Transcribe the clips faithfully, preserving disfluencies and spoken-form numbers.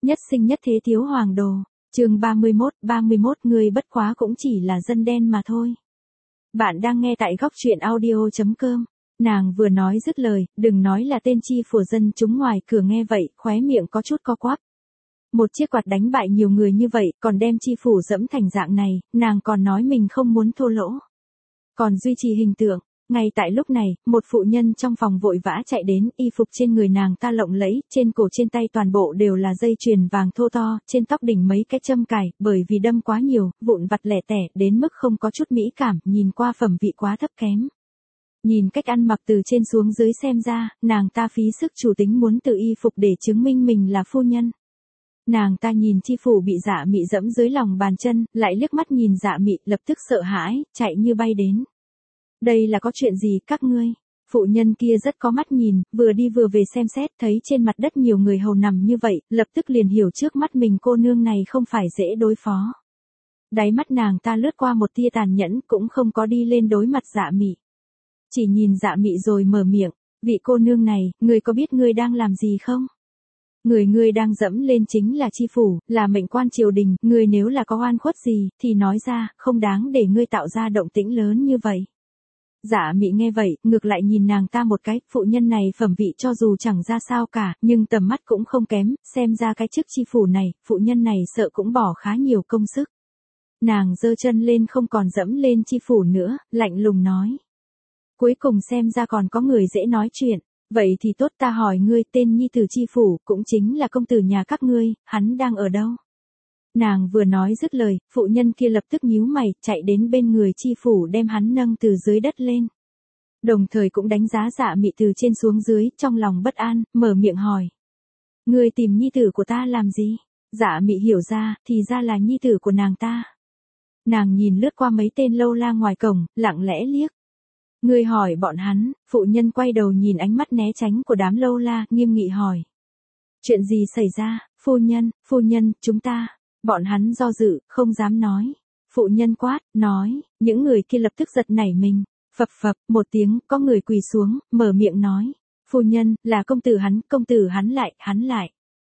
Nhất sinh nhất thế thiếu hoàng đồ. Chương ba mươi mốt, ba mươi mốt người bất quá cũng chỉ là dân đen mà thôi. Bạn đang nghe tại góc truyện audio chấm com. Nàng vừa nói dứt lời, đừng nói là tên chi phủ, dân chúng ngoài cửa nghe vậy, khóe miệng có chút co quắp. Một chiếc quạt đánh bại nhiều người như vậy, còn đem chi phủ dẫm thành dạng này, nàng còn nói mình không muốn thô lỗ. Còn duy trì hình tượng. Ngay tại lúc này, một phụ nhân trong phòng vội vã chạy đến, y phục trên người nàng ta lộng lẫy, trên cổ trên tay toàn bộ đều là dây chuyền vàng thô to, trên tóc đỉnh mấy cái châm cài, bởi vì đâm quá nhiều, vụn vặt lẻ tẻ, đến mức không có chút mỹ cảm, nhìn qua phẩm vị quá thấp kém. Nhìn cách ăn mặc từ trên xuống dưới xem ra, nàng ta phí sức chủ tính muốn tự y phục để chứng minh mình là phu nhân. Nàng ta nhìn chi phủ bị Dạ Mị dẫm dưới lòng bàn chân, lại liếc mắt nhìn Dạ Mị, lập tức sợ hãi, chạy như bay đến. Đây là có chuyện gì các ngươi? Phụ nhân kia rất có mắt nhìn, vừa đi vừa về xem xét, thấy trên mặt đất nhiều người hầu nằm như vậy, lập tức liền hiểu trước mắt mình cô nương này không phải dễ đối phó. Đáy mắt nàng ta lướt qua một tia tàn nhẫn, cũng không có đi lên đối mặt Dạ Mị. Chỉ nhìn Dạ Mị rồi mở miệng, vị cô nương này, ngươi có biết ngươi đang làm gì không? Người ngươi đang dẫm lên chính là chi phủ, là mệnh quan triều đình, ngươi nếu là có oan khuất gì, thì nói ra, không đáng để ngươi tạo ra động tĩnh lớn như vậy. Dạ Mị nghe vậy, ngược lại nhìn nàng ta một cái, phụ nhân này phẩm vị cho dù chẳng ra sao cả, nhưng tầm mắt cũng không kém, xem ra cái chức chi phủ này, phụ nhân này sợ cũng bỏ khá nhiều công sức. Nàng giơ chân lên không còn dẫm lên chi phủ nữa, lạnh lùng nói. Cuối cùng xem ra còn có người dễ nói chuyện, vậy thì tốt, ta hỏi ngươi, tên nhi tử chi phủ, cũng chính là công tử nhà các ngươi, hắn đang ở đâu? Nàng vừa nói dứt lời, phụ nhân kia lập tức nhíu mày, chạy đến bên người chi phủ đem hắn nâng từ dưới đất lên. Đồng thời cũng đánh giá Dạ Mị từ trên xuống dưới, trong lòng bất an, mở miệng hỏi. Ngươi tìm nhi tử của ta làm gì? Dạ Mị hiểu ra, thì ra là nhi tử của nàng ta. Nàng nhìn lướt qua mấy tên lâu la ngoài cổng, lặng lẽ liếc. Ngươi hỏi bọn hắn, phụ nhân quay đầu nhìn ánh mắt né tránh của đám lâu la, nghiêm nghị hỏi. Chuyện gì xảy ra, phu nhân, phu nhân, chúng ta. Bọn hắn do dự, không dám nói. Phụ nhân quát, nói, những người kia lập tức giật nảy mình. Phập phập, một tiếng, có người quỳ xuống, mở miệng nói. Phu nhân, là công tử hắn, công tử hắn lại, hắn lại.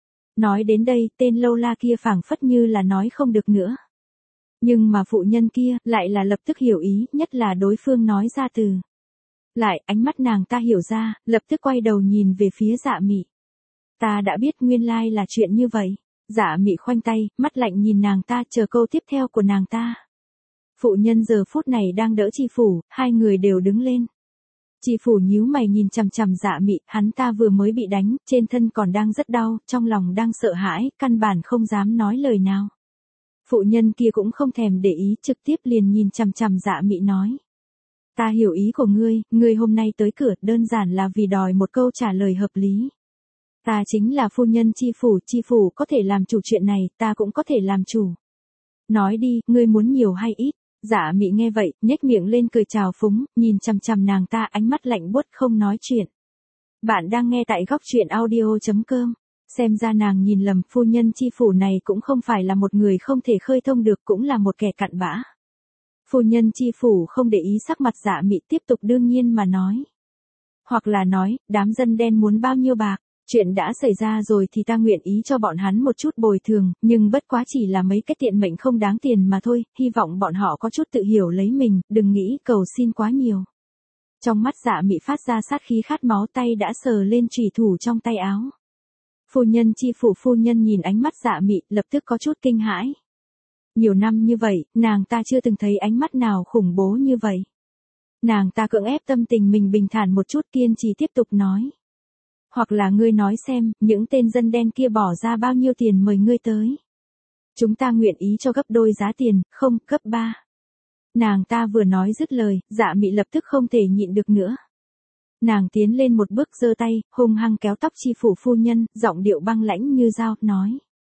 Nói đến đây, tên lâu la kia phảng phất như là nói không được nữa. Nhưng mà phụ nhân kia, lại là lập tức hiểu ý, nhất là đối phương nói ra từ. Lại, ánh mắt nàng ta hiểu ra, lập tức quay đầu nhìn về phía Dạ Mị. Ta đã biết nguyên lai là chuyện như vậy. Dạ Mị khoanh tay, mắt lạnh nhìn nàng ta, chờ câu tiếp theo của nàng ta. Phụ nhân giờ phút này đang đỡ chi phủ, hai người đều đứng lên. Chi phủ nhíu mày nhìn chằm chằm Dạ Mị, hắn ta vừa mới bị đánh, trên thân còn đang rất đau, trong lòng đang sợ hãi, căn bản không dám nói lời nào. Phụ nhân kia cũng không thèm để ý, trực tiếp liền nhìn chằm chằm Dạ Mị nói. Ta hiểu ý của ngươi, ngươi hôm nay tới cửa đơn giản là vì đòi một câu trả lời hợp lý. Ta chính là phu nhân chi phủ, chi phủ có thể làm chủ chuyện này, ta cũng có thể làm chủ. Nói đi, ngươi muốn nhiều hay ít? Dạ Mị nghe vậy, nhếch miệng lên cười trào phúng, nhìn chằm chằm nàng ta, ánh mắt lạnh buốt không nói chuyện. Bạn đang nghe tại góc truyện audio chấm com. Xem ra nàng nhìn lầm, phu nhân chi phủ này cũng không phải là một người không thể khơi thông được, cũng là một kẻ cặn bã. Phu nhân chi phủ không để ý sắc mặt Dạ Mị, tiếp tục đương nhiên mà nói. Hoặc là nói, đám dân đen muốn bao nhiêu bạc, chuyện đã xảy ra rồi thì ta nguyện ý cho bọn hắn một chút bồi thường, nhưng bất quá chỉ là mấy cái tiện mệnh không đáng tiền mà thôi, hy vọng bọn họ có chút tự hiểu lấy mình, đừng nghĩ cầu xin quá nhiều. Trong mắt Dạ Mị phát ra sát khí khát máu, tay đã sờ lên chùy thủ trong tay áo. Phu nhân chi phủ, phu nhân nhìn ánh mắt Dạ Mị, lập tức có chút kinh hãi. Nhiều năm như vậy, nàng ta chưa từng thấy ánh mắt nào khủng bố như vậy. Nàng ta cưỡng ép tâm tình mình bình thản một chút, kiên trì tiếp tục nói. Hoặc là ngươi nói xem, những tên dân đen kia bỏ ra bao nhiêu tiền mời ngươi tới. Chúng ta nguyện ý cho gấp đôi giá tiền, không, gấp ba. Nàng ta vừa nói dứt lời, Dạ Mị lập tức không thể nhịn được nữa. Nàng tiến lên một bước, giơ tay, hung hăng kéo tóc chi phủ phu nhân, giọng điệu băng lãnh như dao, nói.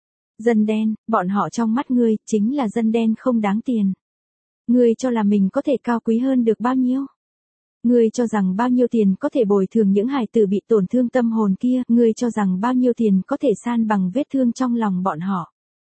Dân đen, bọn họ trong mắt ngươi, chính là dân đen không đáng tiền. Ngươi cho là mình có thể cao quý hơn được bao nhiêu? Ngươi cho rằng bao nhiêu tiền có thể bồi thường những hài tử bị tổn thương tâm hồn kia, ngươi cho rằng bao nhiêu tiền có thể san bằng vết thương trong lòng bọn họ.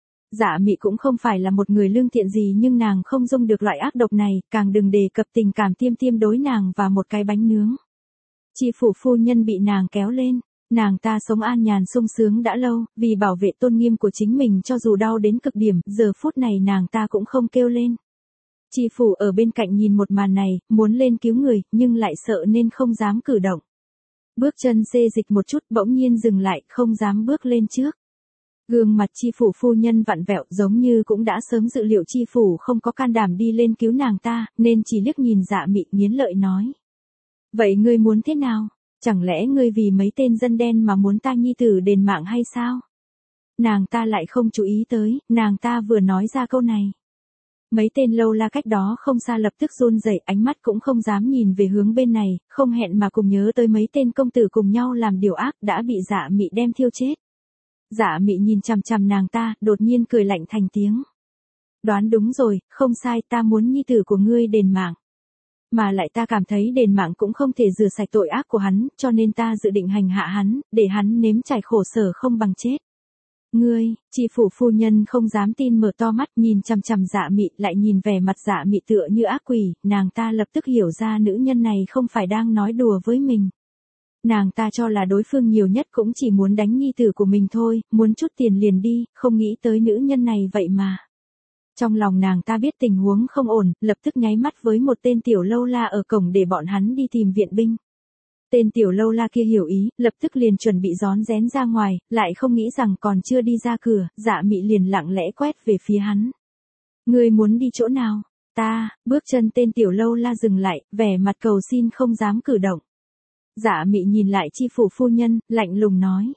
Dạ Mị cũng không phải là một người lương thiện gì, nhưng nàng không dung được loại ác độc này, càng đừng đề cập tình cảm tiêm tiêm đối nàng và một cái bánh nướng. Chi phủ phu nhân bị nàng kéo lên, Nàng ta sống an nhàn sung sướng đã lâu, vì bảo vệ tôn nghiêm của chính mình cho dù đau đến cực điểm, giờ phút này nàng ta cũng không kêu lên. Chi phủ ở bên cạnh nhìn một màn này, muốn lên cứu người, nhưng lại sợ nên không dám cử động. Bước chân xê dịch một chút bỗng nhiên dừng lại, không dám bước lên trước. Gương mặt chi phủ phu nhân vặn vẹo giống như cũng đã sớm dự liệu chi phủ không có can đảm đi lên cứu nàng ta, nên chỉ liếc nhìn Dạ Mị nghiến lợi nói. Vậy ngươi muốn thế nào? Chẳng lẽ ngươi vì mấy tên dân đen mà muốn ta nhi tử đền mạng hay sao? Nàng ta lại không chú ý tới, nàng ta vừa nói ra câu này. Mấy tên lâu la cách đó không xa lập tức run rẩy, ánh mắt cũng không dám nhìn về hướng bên này, không hẹn mà cùng nhớ tới mấy tên công tử cùng nhau làm điều ác đã bị Dạ Mị đem thiêu chết. Dạ Mị nhìn chằm chằm nàng ta, đột nhiên cười lạnh thành tiếng. Đoán đúng rồi, không sai, ta muốn nhi tử của ngươi đền mạng. Mà lại ta cảm thấy đền mạng cũng không thể rửa sạch tội ác của hắn, cho nên ta dự định hành hạ hắn, để hắn nếm trải khổ sở không bằng chết. Ngươi, chi phủ phu nhân không dám tin mở to mắt nhìn chằm chằm Dạ Mị, lại nhìn vẻ mặt Dạ Mị tựa như ác quỷ, nàng ta lập tức hiểu ra nữ nhân này không phải đang nói đùa với mình. Nàng ta cho là đối phương nhiều nhất cũng chỉ muốn đánh nhi tử của mình thôi, muốn chút tiền liền đi, không nghĩ tới nữ nhân này vậy mà. Trong lòng nàng ta biết tình huống không ổn, lập tức nháy mắt với một tên tiểu lâu la ở cổng để bọn hắn đi tìm viện binh. Tên tiểu lâu la kia hiểu ý, lập tức liền chuẩn bị rón rén ra ngoài, lại không nghĩ rằng còn chưa đi ra cửa, Dạ Mị liền lặng lẽ quét về phía hắn. Ngươi muốn đi chỗ nào? Ta, bước chân tên tiểu lâu la dừng lại, vẻ mặt cầu xin không dám cử động. Dạ Mị nhìn lại chi phủ phu nhân, lạnh lùng nói.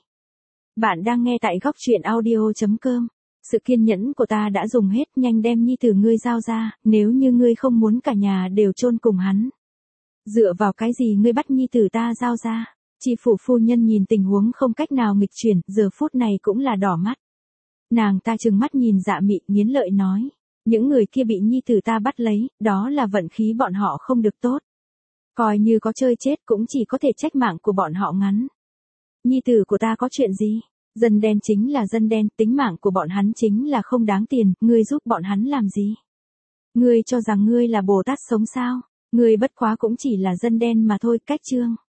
Bạn đang nghe tại góc truyện audio chấm com. Sự kiên nhẫn của ta đã dùng hết, nhanh đem nhi tử ngươi giao ra, nếu như ngươi không muốn cả nhà đều chôn cùng hắn. Dựa vào cái gì ngươi bắt nhi tử ta giao ra? Chi phủ phu nhân nhìn tình huống không cách nào nghịch chuyển, giờ phút này cũng là đỏ mắt. Nàng ta trừng mắt nhìn Dạ Mị, nghiến lợi nói. Những người kia bị nhi tử ta bắt lấy, đó là vận khí bọn họ không được tốt. Coi như có chơi chết cũng chỉ có thể trách mạng của bọn họ ngắn. Nhi tử của ta có chuyện gì? Dân đen chính là dân đen, tính mạng của bọn hắn chính là không đáng tiền, ngươi giúp bọn hắn làm gì? Ngươi cho rằng ngươi là Bồ Tát sống sao? Ngươi bất quá cũng chỉ là dân đen mà thôi, cách chương.